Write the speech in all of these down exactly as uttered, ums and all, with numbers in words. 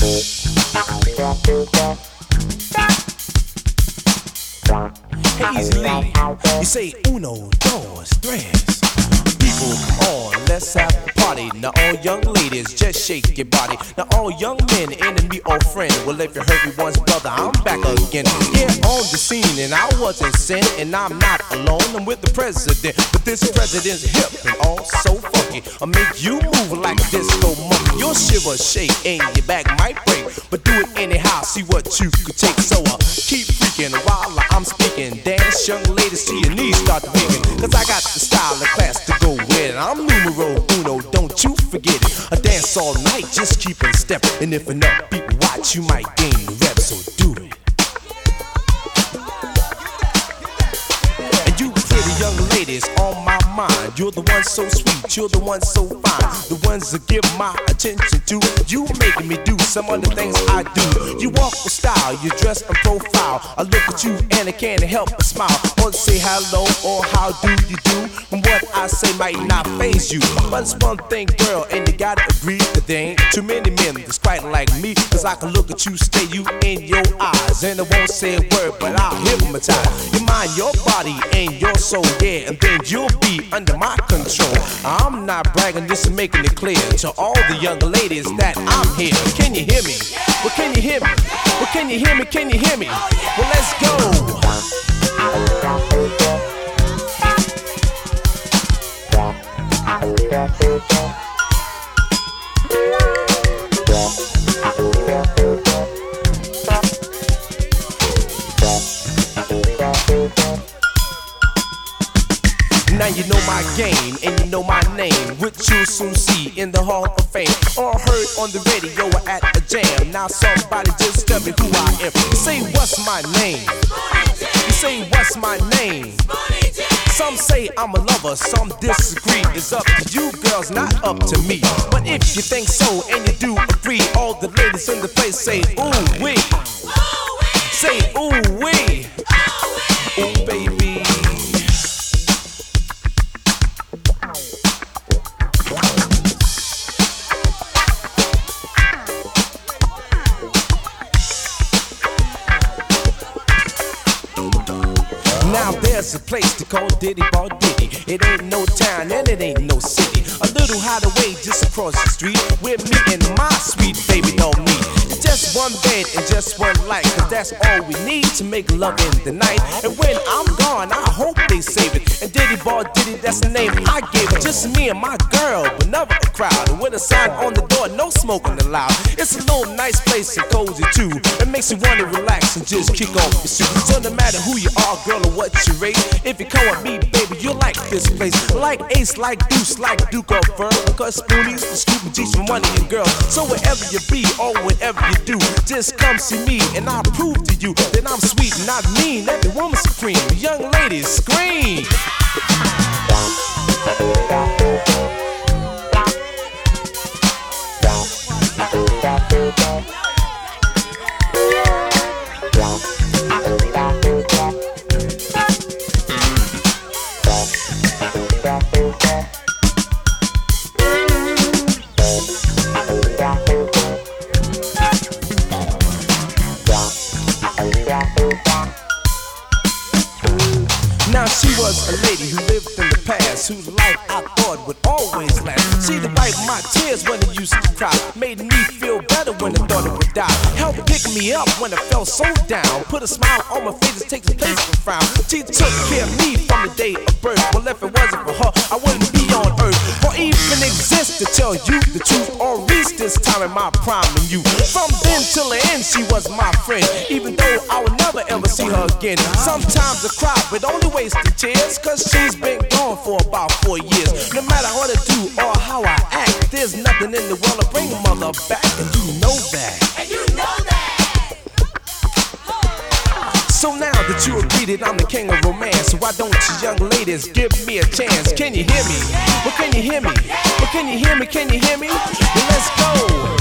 Hey, easy lady, you say uno, dos, tres. People, come on, let's have a party. Now all young ladies, just shake your body. Now all young men, enemy or friend. Well, if you hurt me once, brother, I'm back again. Yeah, on the scene, and I wasn't sent, and I'm not alone. I'm with the president, but this president's hip and all so funky. I'll make you move like a disco monkey. You'll shiver, shake, and your back might break, but do it anyhow. See what you could take. So uh, keep freaking while I'm speaking. Dance, young ladies, to your knees start wigging. Cause I got the style and class to go with it. I'm numero uno, don't you forget it. I dance all night, just keep in step. And if enough people watch, you might gain the rep, so do it. And you pretty young ladies on my mind. You're the one so sweet, you're the one so fine. The ones that give my attention to. You making me do some of the things I do. You walk with style, you dress in profile. I look at you and I can't help but smile. Or say hello or how do you do. And what I say might not faze you, but it's one thing, girl, and you gotta agree that there ain't too many men that's quite like me. Cause I can look at you, stare you in your eyes, and I won't say a word, but I'll hypnotize your mind, your body, and your soul, yeah. And then you'll be under my control. I'm not bragging, just making it clear to all the young ladies that I'm here. Can you hear me? Well, can you hear me? Well, can you hear me? Can you hear me? Well, let's go. Now you know my game and you know my name, which you'll soon see in the Hall of Fame, or heard on the radio or at a jam. Now somebody just tell me who I am. You say what's my name? You say what's my name? Some say I'm a lover, some disagree. It's up to you girls, not up to me. But if you think so and you do agree, all the ladies in the place say ooh wee. Say ooh wee. Ooh baby. Now there's a place to call Diddy Ball Diddy. It ain't no town and it ain't no city. A little hideaway just across the street, where me and my sweet baby don't meet. It's just one bed and just one light, cause that's all we need to make love in the night. And when I'm gone, I hope they save it. And Diddy Ball Diddy, that's the name I gave it. Just me and my girl, but never a crowd. And with a sign on the door, no smoking allowed. It's a little nice place and cozy too. It makes you wanna relax and just kick off your shoes. So no matter who you are, girl, or what you rate, if you come with me, baby, you'll like this place. Like Ace, like Deuce, like Duke of Fur. Because Spoonies, the Scoop and G's for money and girls. So wherever you be or whatever you do, just come see me and I'll prove to you that I'm sweet and not mean. Every woman supreme. Young ladies, scream. Now she was a lady who lived in the past, whose life I thought would always last. She'd wipe my tears when I used to cry, made me feel better when I thought it would die. Helped pick me up when I felt so down, put a smile on my face and take the place from frown. She took care of me from the day of birth. Well, if it wasn't for her, I wouldn't be on earth, or even exist to tell you the truth, or reach this time in my prime in you. From then till the end, she was my friend, even though I would never ever see her again. Sometimes I cry, but only wasted tears, cause she's been gone for about four years. No matter what I do or how I act, there's nothing in the world to bring a mother back, and you know that. And you know that. So now that you agree that I'm the king of romance, why don't you young ladies give me a chance? Can you hear me? Well, can you hear me? Well, can you hear me? Can you hear me? Well, let's go.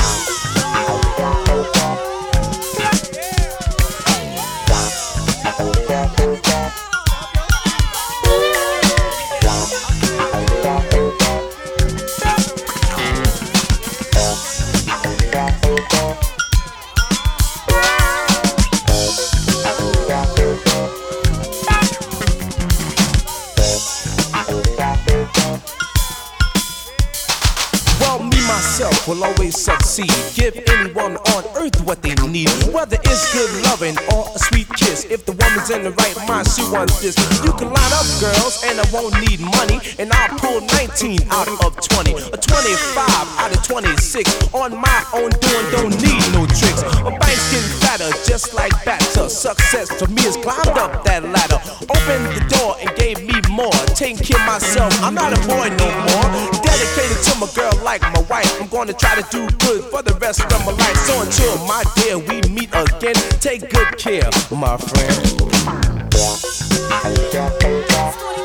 love will always succeed. Give anyone on earth what they need, whether it's good loving or a sweet kiss. If the woman's in the right mind, she wants this. You can line up girls and I won't need money, and I'll pull nineteen out of twenty, or twenty-five out of twenty-six. On my own doing, don't need no tricks. My bank's getting fatter, just like batter. Success for me is climbed up that ladder. Opened the door and gave me more. Taking care of myself, I'm not a boy no more. Dedicated to my girl like my wife. I'm gonna try to do good for the rest of my life. So until my dear we meet again, take good care, my friend.